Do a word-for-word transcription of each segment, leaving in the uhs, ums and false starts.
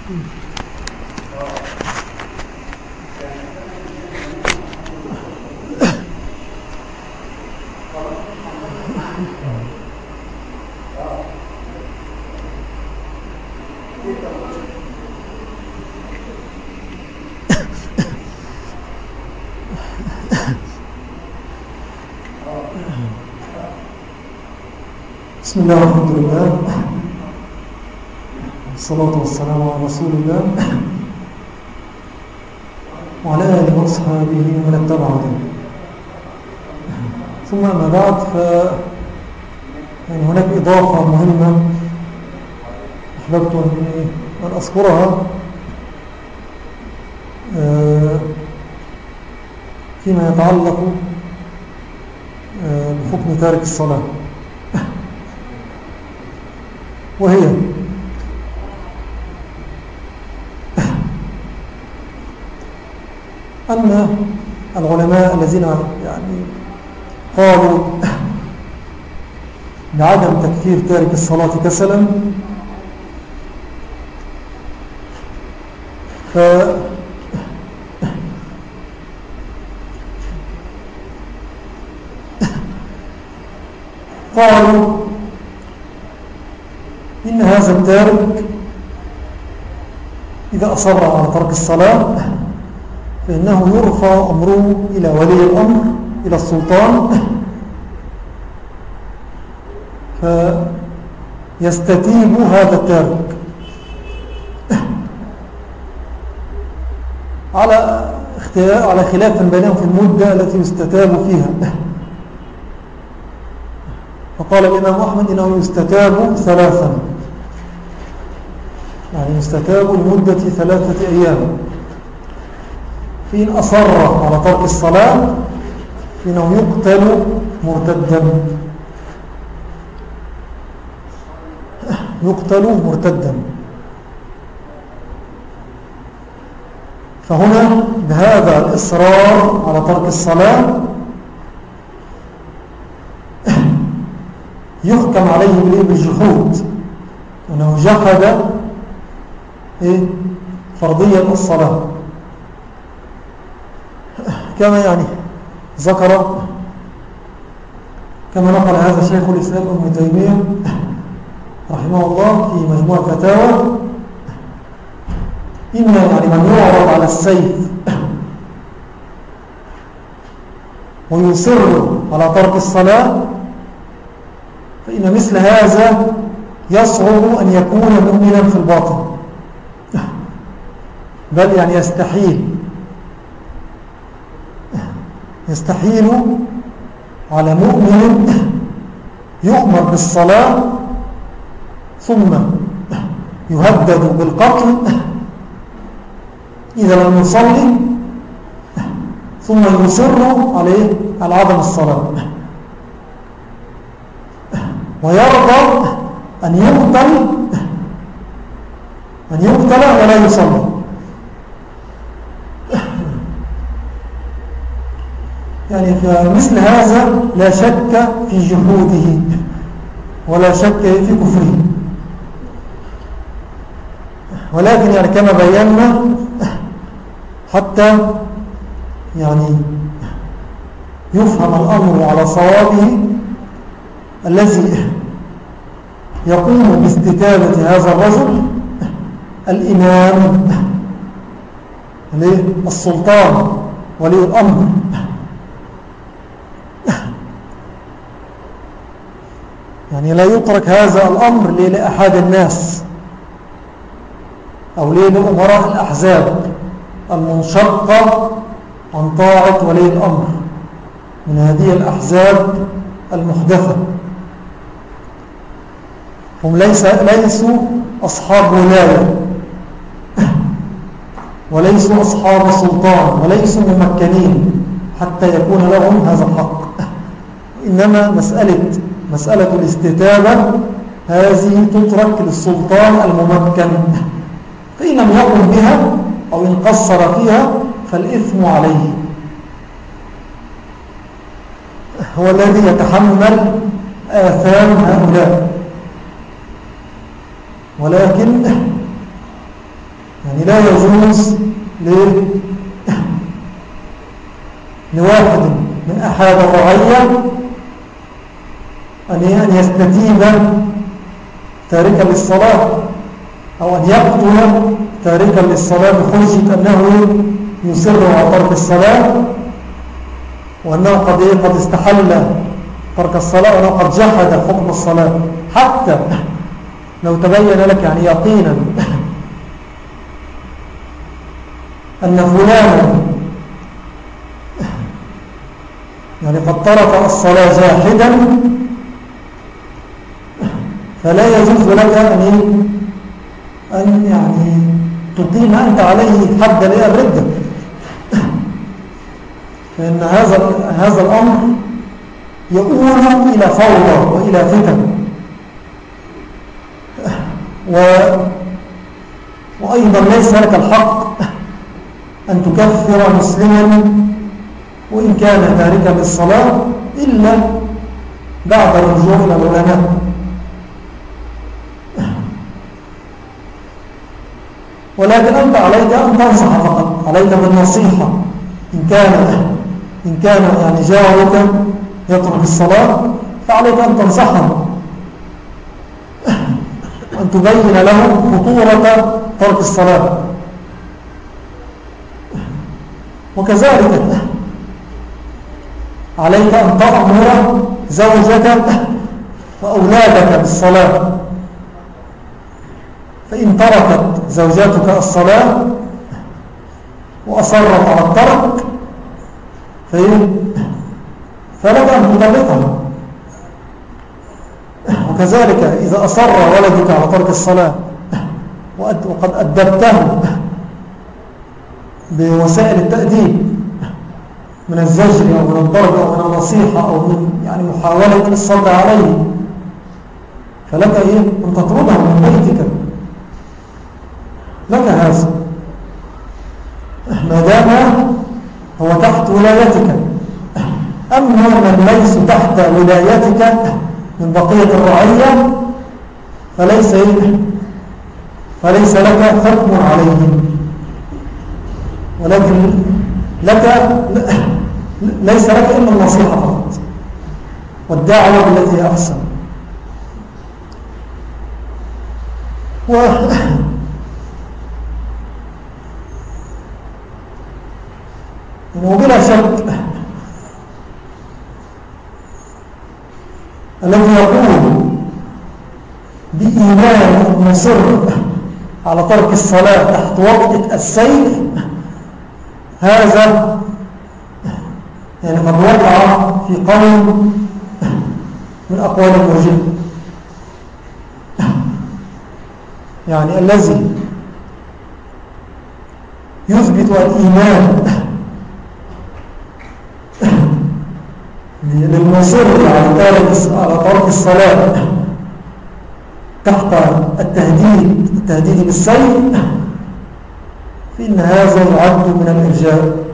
بسم الله والحمد لله والصلاة والسلام على رسول الله وعلى آله وأصحابه ومن اتبعهم. ثم أما بعد ف يعني هناك إضافة مهمة أحببت أن أذكرها فيما يتعلق بحكم تارك الصلاة، وهي أن العلماء الذين يعني قالوا بعدم تكفير تارك الصلاة كسلا ف قالوا إن هذا التارك إذا أصر على ترك الصلاة فإنه يرفع أمره إلى ولي الأمر، إلى السلطان، فيستتيب هذا التارك على على خلاف بينهم في المدة التي يستتاب فيها. فقال الإمام أحمد إنه يستتاب ثلاثا، يعني يستتاب لمدة ثلاثة أيام. فإن أصر على ترك الصلاة فإنه يقتل مرتدا، يقتل مرتدا. فهنا بهذا الإصرار على ترك الصلاة يحكم عليه بالجحود، أنه جحد فرضية الصلاة، كما يعني ذكر كما نقل هذا شيخ الإسلام ابن تيمية رحمه الله في مجموع فتاوى: إن يعني من يعرض على السيف ويصر على ترك الصلاة فإن مثل هذا يصعب أن يكون مؤمنا في الباطن، بل يعني يستحيل يستحيل على مؤمن يؤمر بالصلاة ثم يهدد بالقتل إذا لم يصلي ثم يصر عليه على عدم الصلاة، ويرضى أن يقتل أن يقتل ولا يصلي. يعني فمثل هذا لا شك في جحوده ولا شك في كفره، ولكن يعني كما بينا حتى يعني يفهم الأمر على صوابه الذي يقوم باستتابة هذا الرجل الإمام السلطان ولي الأمر، يعني لا يترك هذا الأمر لأحد الناس أو لأمراء الأحزاب المنشقة عن طاعة ولي الأمر من هذه الأحزاب المحدثة. هم ليس ليسوا أصحاب ولاية وليسوا أصحاب سلطان وليسوا ممكنين حتى يكون لهم هذا الحق، إنما مسألة مسألة الاستتابة هذه تترك للسلطان الممكن، فإن لم يقم بها أو إن قصر فيها فالإثم عليه، هو الذي يتحمل آثام هؤلاء. ولكن يعني لا يجوز لواحد من أحد الرعية أن يستتيب تاركا للصلاة أو أن يقتل تاركا للصلاة بحجة أنه يصر على ترك الصلاة وأنه قد قد استحل ترك الصلاة وأنه قد جحد حكم الصلاة، حتى لو تبين لك يعني يقينا أن فلانا يعني قد ترك الصلاة جاحدا، فلا يجوز لك أن أن يعني تقيم أنت عليه حد الردة، فإن هذا هذا الأمر يؤول إلى فوضى وإلى فتن. و وأيضا ليس لك الحق أن تكفر مسلما وإن كان تاركا للصلاة إلا بعد الرجوع إلى العلماء. ولكن أنت عليك أن تنصح فقط، عليك بالنصيحة. إن كان إن كان يعني جارك يترك الصلاة فعليك أن تنصحه، أن تبين له خطورة ترك الصلاة. وكذلك عليك أن تأمر زوجك وأولادك بالصلاة، فإن تركت زوجاتك الصلاة وأصرت على الترك فلك أن تطلقها. وكذلك إذا أصر ولدك على ترك الصلاة وقد أدبته بوسائل التأديب من الزجر أو من الضرب أو من النصيحة أو من يعني محاولة الصبر عليه، فلك إيه أن تطرده من بيتك، لك هذا ما دام هو تحت ولايتك. أما من ليس تحت ولايتك من بقية الرعية فليس فليس لك حكم عليهم، ولكن لك ليس لك إلا النصيحة فقط والدعوة بالتي أحسن. و وبلا شك الذي يقول بإيمان مصر على ترك الصلاة تحت وقت السيف هذا يعني قد وقع في قول من أقوال المرجئة، يعني الذي يثبت الإيمان للمصر على ترك الصلاة تحت التهديد التهديد بالسيف، فإن هذا يعد من الإرجاء.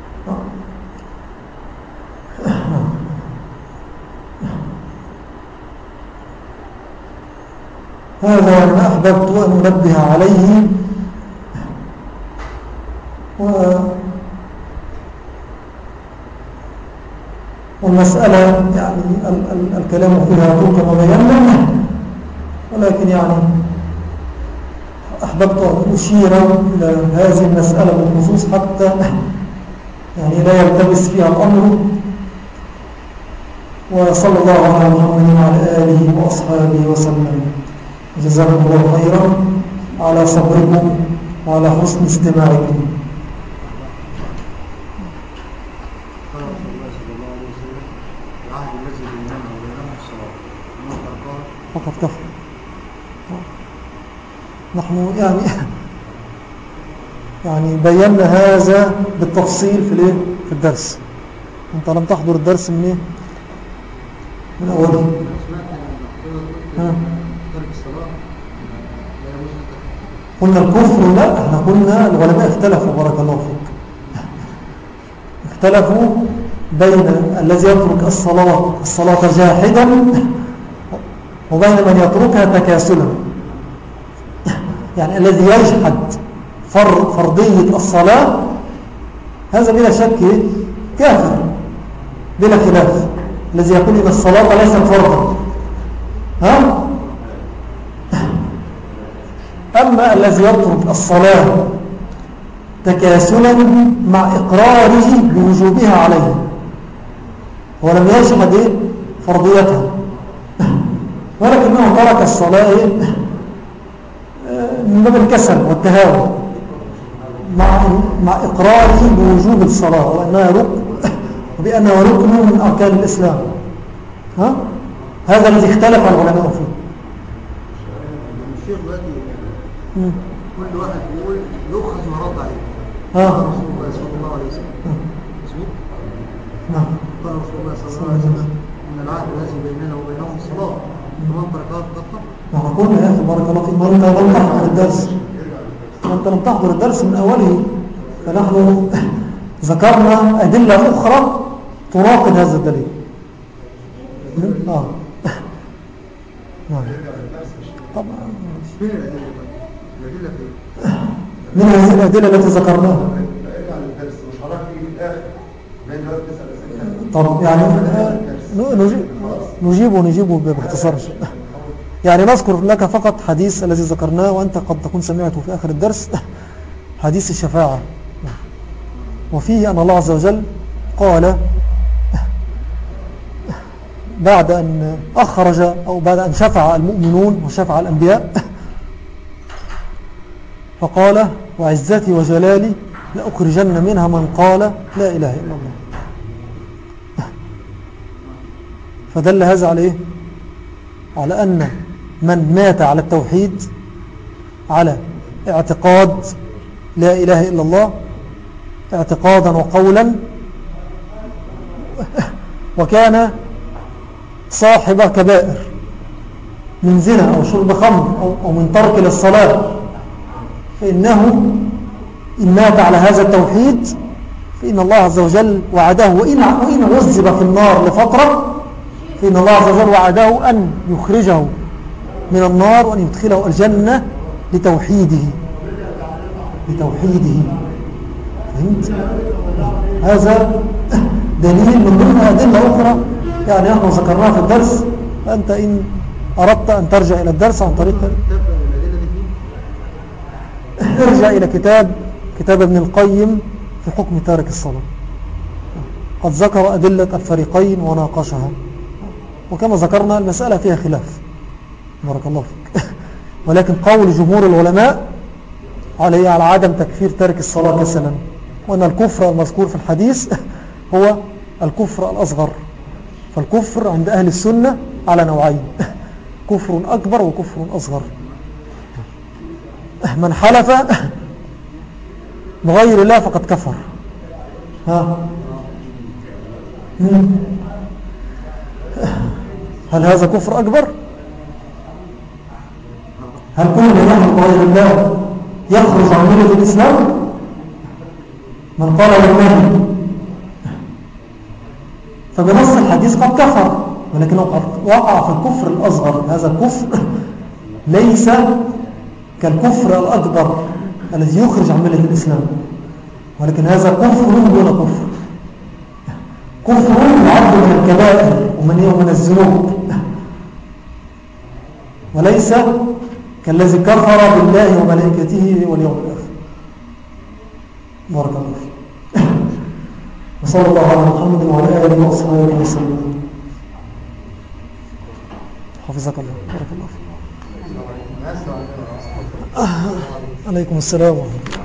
هذا ما أحببت أن أنبه عليه. و والمسألة يعني ال ال الكلام فيها طول كما بينا، ولكن يعني أحببت أن أشير إلى هذه المسألة بالخصوص حتى يعني لا يلتبس فيها الأمر. وصلى الله على محمد وعلى آله وأصحابه وسلم. جزاكم الله خيرا على صبركم وعلى حسن استماعكم. فقط كفر. نحن يعني يعني بينا هذا بالتفصيل في الايه في الدرس. انت لم تحضر الدرس من ايه من اوله. ها قلنا الكفر؟ لا، احنا قلنا العلماء اختلفوا بارك الله فيك، اختلفوا بين الذي يترك الصلاة الصلاة جاحدا وبين من يتركها تكاسلا. يعني الذي يجحد فرضية الصلاة هذا بلا شك كافر بلا خلاف. الذي يقول إن الصلاة ليست فرضا ها؟ أما الذي يترك الصلاة تكاسلا مع إقراره بوجوبها عليه ولم يشهد فرضيتها ولكنه ترك الصلاة من باب الكسل والتهاون مع مع إقراره بوجوب الصلاة وأنها ركن وبأنها ركن من أركان الإسلام. ها؟ هذا الذي اختلف العلماء فيه. الشيخ دلوقتي كل واحد يقول يؤخذ ورد عليه. ها؟ قال رسول الله صلى الله عليه وسلم. مظبوط؟ نعم. قال رسول الله صلى الله عليه وسلم إن العهد الذي بيننا وبينهم الصلاة فمن تركها فقد كفر. نحن قلنا يا أخي بارك الله فيك، ما أنت لم تحضر الدرس، أنت لم تحضر الدرس من أوله، فنحن ذكرنا أدلة أخرى تناقض هذا الدليل. آه. نعم. طبعا. من الأدلة؟ الأدلة فين؟ من هذه الأدلة التي ذكرناها. طب يعني نجيب ونجيبه باختصار. يعني نذكر لك فقط حديث الذي ذكرناه وأنت قد تكون سمعته في آخر الدرس، حديث الشفاعة، وفيه أن الله عز وجل قال بعد أن أخرج أو بعد أن شفع المؤمنون وشفع الأنبياء فقال وعزتي وجلالي لأخرجن منها من قال لا إله إلا الله. فدل هذا على إيه؟ على أن من مات على التوحيد على اعتقاد لا إله إلا الله اعتقادا وقولا وكان صاحب كبائر من زنا أو شرب خمر أو من ترك للصلاة، فإنه إن مات على هذا التوحيد فإن الله عز وجل وعده وإن وإن عذب في النار لفترة فإن الله عز وجل وعده أن يخرجه من النار وأن يدخله الجنة لتوحيده لتوحيده فهمت؟ هذا دليل من ضمن أدلة أخرى يعني نحن ذكرناها في الدرس، فأنت إن أردت أن ترجع إلى الدرس عن طريق ارجع إلى كتاب كتاب ابن القيم في حكم تارك الصلاة، قد ذكر أدلة الفريقين وناقشها، وكما ذكرنا المسألة فيها خلاف بارك الله فيك ولكن قول جمهور العلماء عليه على عدم تكفير تارك الصلاة كسلا، وأن الكفر المذكور في الحديث هو الكفر الأصغر. فالكفر عند أهل السنة على نوعين، كفر أكبر وكفر أصغر. من حلف بغير الله فقد كفر. ها هل هذا كفر أكبر؟ هل كل من يحلف بغير الله يخرج عن ملة الإسلام؟ من قال للنبي فبنص الحديث قد كفر، ولكنه قد وقع في الكفر الأصغر. هذا الكفر ليس كالكفر الأكبر الذي يخرج عن ملة الإسلام، ولكن هذا كفر دون كفر، كفر يعد من الكبائر ومن الذنوب، وليس كالذي كفر بالله وملائكته واليوم الآخر. بارك الله فيك. وصلى الله على محمد وعلى آله وصحبه وسلم. حفظك الله. بارك الله فيك. عليكم السلام ورحمة الله.